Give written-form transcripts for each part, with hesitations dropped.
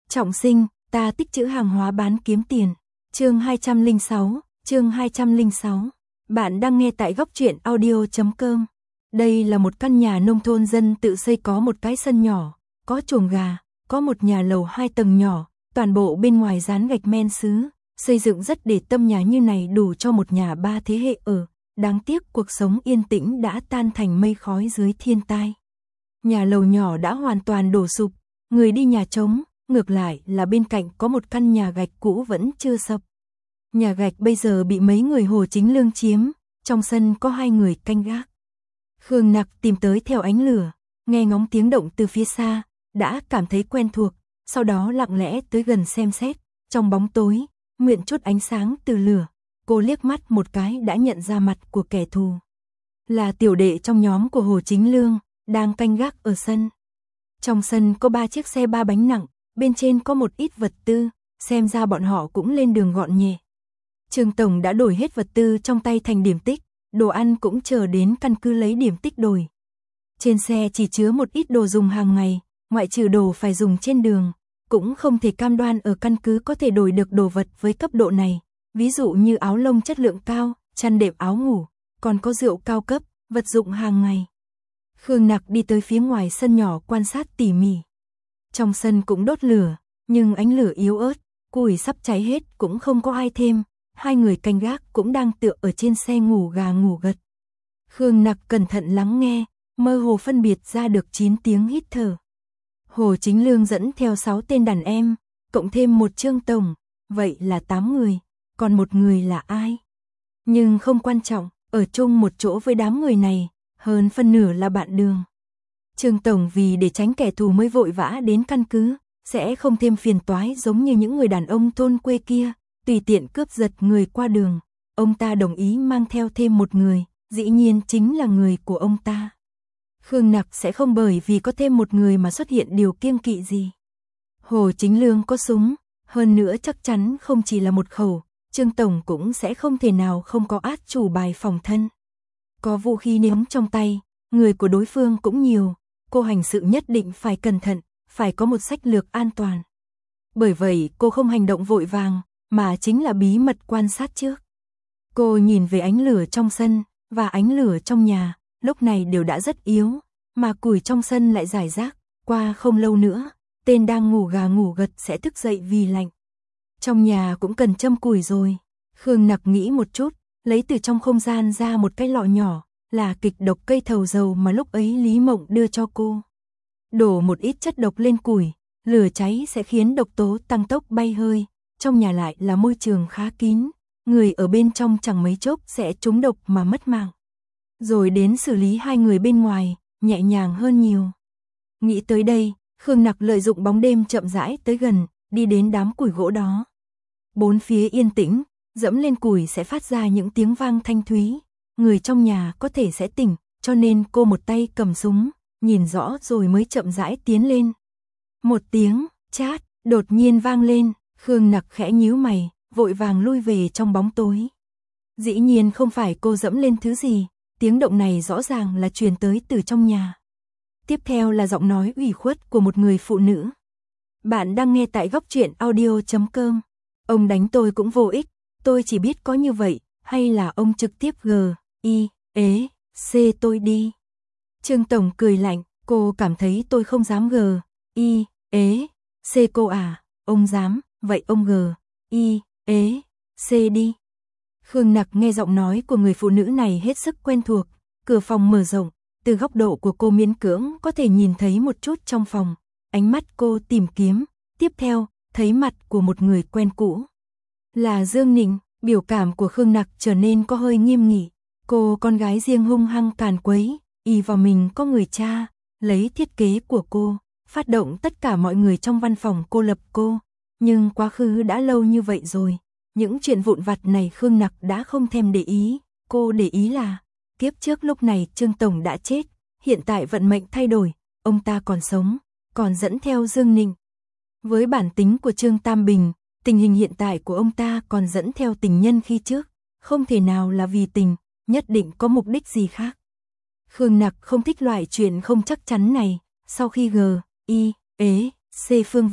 Trọng sinh, ta tích trữ hàng hóa bán kiếm tiền. Chương 206. Bạn đang nghe tại góc truyện audio.com. Đây là một căn nhà nông thôn dân tự xây, có một cái sân nhỏ, có chuồng gà, có một nhà lầu 2 tầng nhỏ, toàn bộ bên ngoài dán gạch men sứ, xây dựng rất để tâm. Nhà như này đủ cho một nhà 3 thế hệ ở. Đáng tiếc cuộc sống yên tĩnh đã tan thành mây khói dưới thiên tai. Nhà lầu nhỏ đã hoàn toàn đổ sụp, người đi nhà trống, ngược lại là bên cạnh có một căn nhà gạch cũ vẫn chưa sập. Nhà gạch bây giờ bị mấy người Hồ Chính Lương chiếm, trong sân có 2 người canh gác. Khương Nặc tìm tới theo ánh lửa, nghe ngóng tiếng động từ phía xa, đã cảm thấy quen thuộc, sau đó lặng lẽ tới gần xem xét, trong bóng tối, mượn chút ánh sáng từ lửa, cô liếc mắt một cái đã nhận ra mặt của kẻ thù. Là tiểu đệ trong nhóm của Hồ Chính Lương, đang canh gác ở sân. Trong sân có 3 chiếc xe 3 bánh nặng, bên trên có một ít vật tư, xem ra bọn họ cũng lên đường gọn nhẹ. Trương Tổng đã đổi hết vật tư trong tay thành điểm tích, đồ ăn cũng chờ đến căn cứ lấy điểm tích đổi. Trên xe chỉ chứa một ít đồ dùng hàng ngày, ngoại trừ đồ phải dùng trên đường, cũng không thể cam đoan ở căn cứ có thể đổi được đồ vật với cấp độ này, ví dụ như áo lông chất lượng cao, chăn đệm, áo ngủ, còn có rượu cao cấp, vật dụng hàng ngày. Khương Nặc đi tới phía ngoài sân nhỏ quan sát tỉ mỉ. Trong sân cũng đốt lửa, nhưng ánh lửa yếu ớt, củi sắp cháy hết cũng không có ai thêm. 2 người canh gác cũng đang tựa ở trên xe ngủ gà ngủ gật. Khương Nặc cẩn thận lắng nghe, mơ hồ phân biệt ra được 9 tiếng hít thở. Hồ Chính Lương dẫn theo 6 tên đàn em, cộng thêm một Trương Tổng, vậy là 8 người, còn một người là ai? Nhưng không quan trọng, ở chung một chỗ với đám người này, hơn phân nửa là bạn đường. Trương Tổng vì để tránh kẻ thù mới vội vã đến căn cứ, sẽ không thêm phiền toái giống như những người đàn ông thôn quê kia, tùy tiện cướp giật người qua đường. Ông ta đồng ý mang theo thêm một người, dĩ nhiên chính là người của ông ta. Khương Nặc sẽ không bởi vì có thêm một người mà xuất hiện điều kiêng kỵ gì. Hồ Chính Lương có súng, hơn nữa chắc chắn không chỉ là một khẩu, Trương Tổng cũng sẽ không thể nào không có át chủ bài phòng thân. Có vũ khí ném trong tay, người của đối phương cũng nhiều, cô hành sự nhất định phải cẩn thận, phải có một sách lược an toàn. Bởi vậy cô không hành động vội vàng, mà chính là bí mật quan sát trước. Cô nhìn về ánh lửa trong sân, và ánh lửa trong nhà, lúc này đều đã rất yếu, mà củi trong sân lại rải rác, qua không lâu nữa, tên đang ngủ gà ngủ gật sẽ thức dậy vì lạnh. Trong nhà cũng cần châm củi rồi. Khương Nặc nghĩ một chút, lấy từ trong không gian ra một cái lọ nhỏ, là kịch độc cây thầu dầu mà lúc ấy Lý Mộng đưa cho cô. Đổ một ít chất độc lên củi, lửa cháy sẽ khiến độc tố tăng tốc bay hơi. Trong nhà lại là môi trường khá kín, người ở bên trong chẳng mấy chốc sẽ trúng độc mà mất mạng. Rồi đến xử lý 2 người bên ngoài, nhẹ nhàng hơn nhiều. Nghĩ tới đây, Khương Nặc lợi dụng bóng đêm chậm rãi tới gần, đi đến đám củi gỗ đó. Bốn phía yên tĩnh, dẫm lên củi sẽ phát ra những tiếng vang thanh thúy. Người trong nhà có thể sẽ tỉnh, cho nên cô một tay cầm súng, nhìn rõ rồi mới chậm rãi tiến lên. Một tiếng chát đột nhiên vang lên, Khương Nặc khẽ nhíu mày, vội vàng lui về trong bóng tối. Dĩ nhiên không phải cô dẫm lên thứ gì, tiếng động này rõ ràng là truyền tới từ trong nhà. Tiếp theo là giọng nói ủy khuất của một người phụ nữ. Bạn đang nghe tại góc truyện audio.com. Ông đánh tôi cũng vô ích, tôi chỉ biết có như vậy, hay là ông trực tiếp C tôi đi. Trương Tổng cười lạnh, cô cảm thấy tôi không dám C cô à, ông dám, vậy ông C đi. Khương Nặc nghe giọng nói của người phụ nữ này hết sức quen thuộc, cửa phòng mở rộng, từ góc độ của cô miễn cưỡng có thể nhìn thấy một chút trong phòng, ánh mắt cô tìm kiếm, tiếp theo, thấy mặt của một người quen cũ. Là Dương Nịnh, biểu cảm của Khương Nặc trở nên có hơi nghiêm nghị, cô con gái riêng hung hăng càn quấy, y vào mình có người cha, lấy thiết kế của cô, phát động tất cả mọi người trong văn phòng cô lập cô, nhưng quá khứ đã lâu như vậy rồi. Những chuyện vụn vặt này Khương Nặc đã không thèm để ý, cô để ý là kiếp trước lúc này Trương Tổng đã chết, hiện tại vận mệnh thay đổi, ông ta còn sống, còn dẫn theo Dương Nịnh. Với bản tính của Trương Tam Bình, tình hình hiện tại của ông ta còn dẫn theo tình nhân khi trước, không thể nào là vì tình, nhất định có mục đích gì khác. Khương Nặc không thích loại chuyện không chắc chắn này, sau khi C Phương Viễn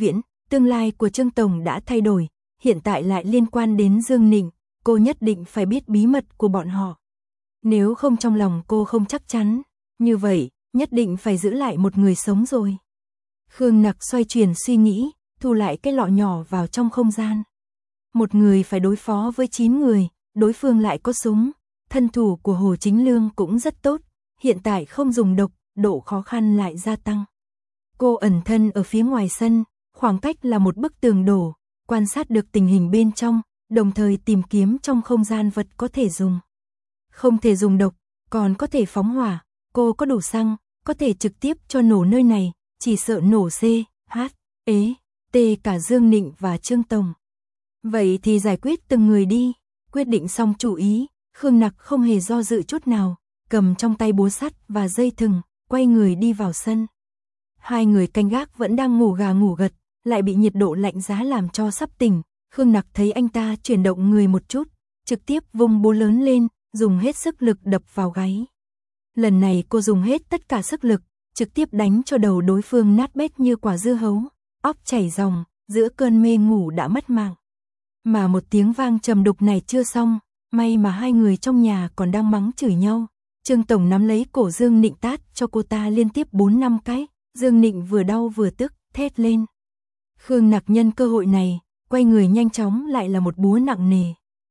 tương lai của Trương Tổng đã thay đổi, hiện tại lại liên quan đến Dương Nịnh, cô nhất định phải biết bí mật của bọn họ. Nếu không trong lòng cô không chắc chắn, như vậy, nhất định phải giữ lại một người sống rồi. Khương Nặc xoay chuyển suy nghĩ, thu lại cái lọ nhỏ vào trong không gian. Một người phải đối phó với 9 người, đối phương lại có súng, thân thủ của Hồ Chính Lương cũng rất tốt, hiện tại không dùng độc, độ khó khăn lại gia tăng. Cô ẩn thân ở phía ngoài sân, khoảng cách là một bức tường đổ, quan sát được tình hình bên trong, đồng thời tìm kiếm trong không gian vật có thể dùng. Không thể dùng độc, còn có thể phóng hỏa, cô có đủ xăng, có thể trực tiếp cho nổ nơi này, chỉ sợ nổ C, H, E, T cả Dương Nịnh và Trương Tổng. Vậy thì giải quyết từng người đi, quyết định xong chủ ý, Khương Nặc không hề do dự chút nào, cầm trong tay búa sắt và dây thừng, quay người đi vào sân. Hai người canh gác vẫn đang ngủ gà ngủ gật, lại bị nhiệt độ lạnh giá làm cho sắp tỉnh. Khương Nặc thấy anh ta chuyển động người một chút, trực tiếp vung búa lớn lên, dùng hết sức lực đập vào gáy. Lần này cô dùng hết tất cả sức lực, trực tiếp đánh cho đầu đối phương nát bét như quả dưa hấu, óc chảy ròng, giữa cơn mê ngủ đã mất mạng. Mà một tiếng vang trầm đục này chưa xong, may mà hai người trong nhà còn đang mắng chửi nhau. Trương Tổng nắm lấy cổ Dương Nịnh tát cho cô ta liên tiếp 4-5 cái, Dương Nịnh vừa đau vừa tức, thét lên. Khương Nặc nhân cơ hội này, quay người nhanh chóng lại là một búa nặng nề.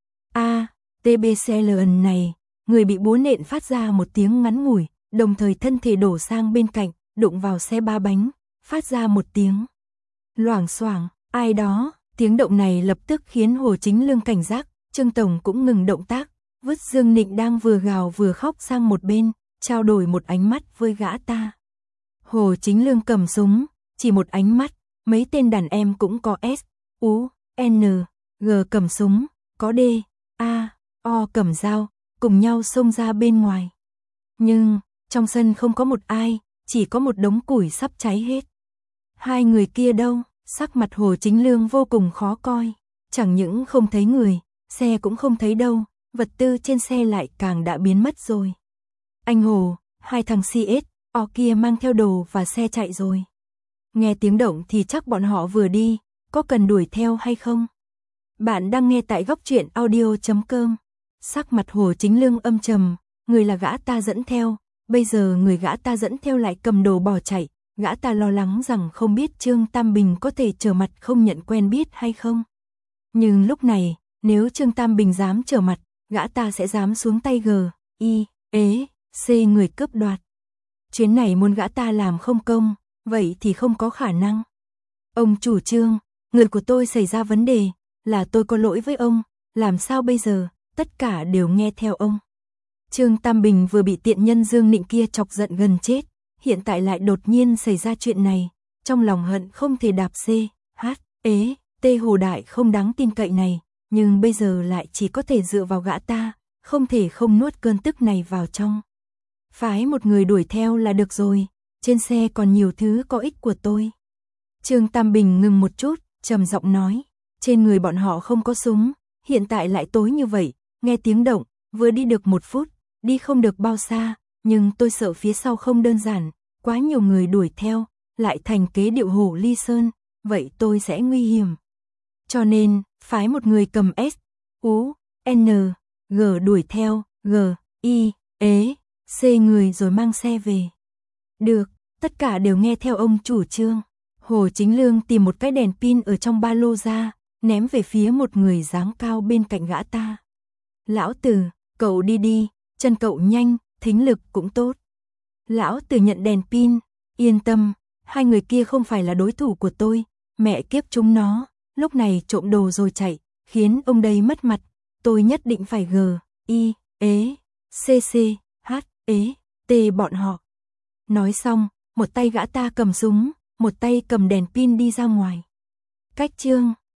TBCLN này, người bị búa nện phát ra một tiếng ngắn ngủi, đồng thời thân thể đổ sang bên cạnh, đụng vào xe ba bánh, phát ra một tiếng loảng xoảng, ai đó, tiếng động này lập tức khiến Hồ Chính Lương cảnh giác, Trương Tổng cũng ngừng động tác, vứt Dương Nịnh đang vừa gào vừa khóc sang một bên, trao đổi một ánh mắt với gã ta. Hồ Chính Lương cầm súng, chỉ một ánh mắt, mấy tên đàn em cũng có S, U, N, G cầm súng, có D, A, O cầm dao, cùng nhau xông ra bên ngoài. Nhưng, trong sân không có một ai, chỉ có một đống củi sắp cháy hết. Hai người kia đâu? Sắc mặt Hồ Chính Lương vô cùng khó coi, chẳng những không thấy người, xe cũng không thấy đâu, vật tư trên xe lại càng đã biến mất rồi. Anh Hồ, hai thằng CS, O kia mang theo đồ và xe chạy rồi. Nghe tiếng động thì chắc bọn họ vừa đi, có cần đuổi theo hay không? Bạn đang nghe tại góc truyện audio.com. Sắc mặt Hồ Chính Lương âm trầm, người là gã ta dẫn theo, bây giờ người gã ta dẫn theo lại cầm đồ bỏ chạy, gã ta lo lắng rằng không biết Trương Tam Bình có thể trở mặt không nhận quen biết hay không. Nhưng lúc này, nếu Trương Tam Bình dám trở mặt, gã ta sẽ dám xuống tay G, I, E, C người cướp đoạt. Chuyến này muốn gã ta làm không công, vậy thì không có khả năng. Ông chủ Trương, người của tôi xảy ra vấn đề, là tôi có lỗi với ông, làm sao bây giờ, tất cả đều nghe theo ông. Trương Tam Bình vừa bị tiện nhân Dương Nịnh kia chọc giận gần chết, hiện tại lại đột nhiên xảy ra chuyện này, trong lòng hận không thể đạp C, H, E, T Hồ Đại không đáng tin cậy này, nhưng bây giờ lại chỉ có thể dựa vào gã ta, không thể không nuốt cơn tức này vào trong. Phái một người đuổi theo là được rồi, trên xe còn nhiều thứ có ích của tôi. Trương Tam Bình ngừng một chút, trầm giọng nói, trên người bọn họ không có súng, hiện tại lại tối như vậy, nghe tiếng động, vừa đi được 1 phút, đi không được bao xa, nhưng tôi sợ phía sau không đơn giản, quá nhiều người đuổi theo, lại thành kế điệu hổ ly sơn, vậy tôi sẽ nguy hiểm. Cho nên, phái một người cầm S, U, N, G đuổi theo, G, I, E, C người rồi mang xe về. Được, tất cả đều nghe theo ông chủ Trương. Hồ Chính Lương tìm một cái đèn pin ở trong ba lô ra, ném về phía một người dáng cao bên cạnh gã ta. Lão Tử, cậu đi đi, chân cậu nhanh, thính lực cũng tốt. Lão Tử nhận đèn pin, yên tâm, hai người kia không phải là đối thủ của tôi, mẹ kiếp chúng nó, lúc này trộm đồ rồi chạy, khiến ông đây mất mặt, tôi nhất định phải G, I, E, C, H, E, T bọn họ. Nói xong, một tay gã ta cầm súng, một tay cầm đèn pin đi ra ngoài. Cách Trương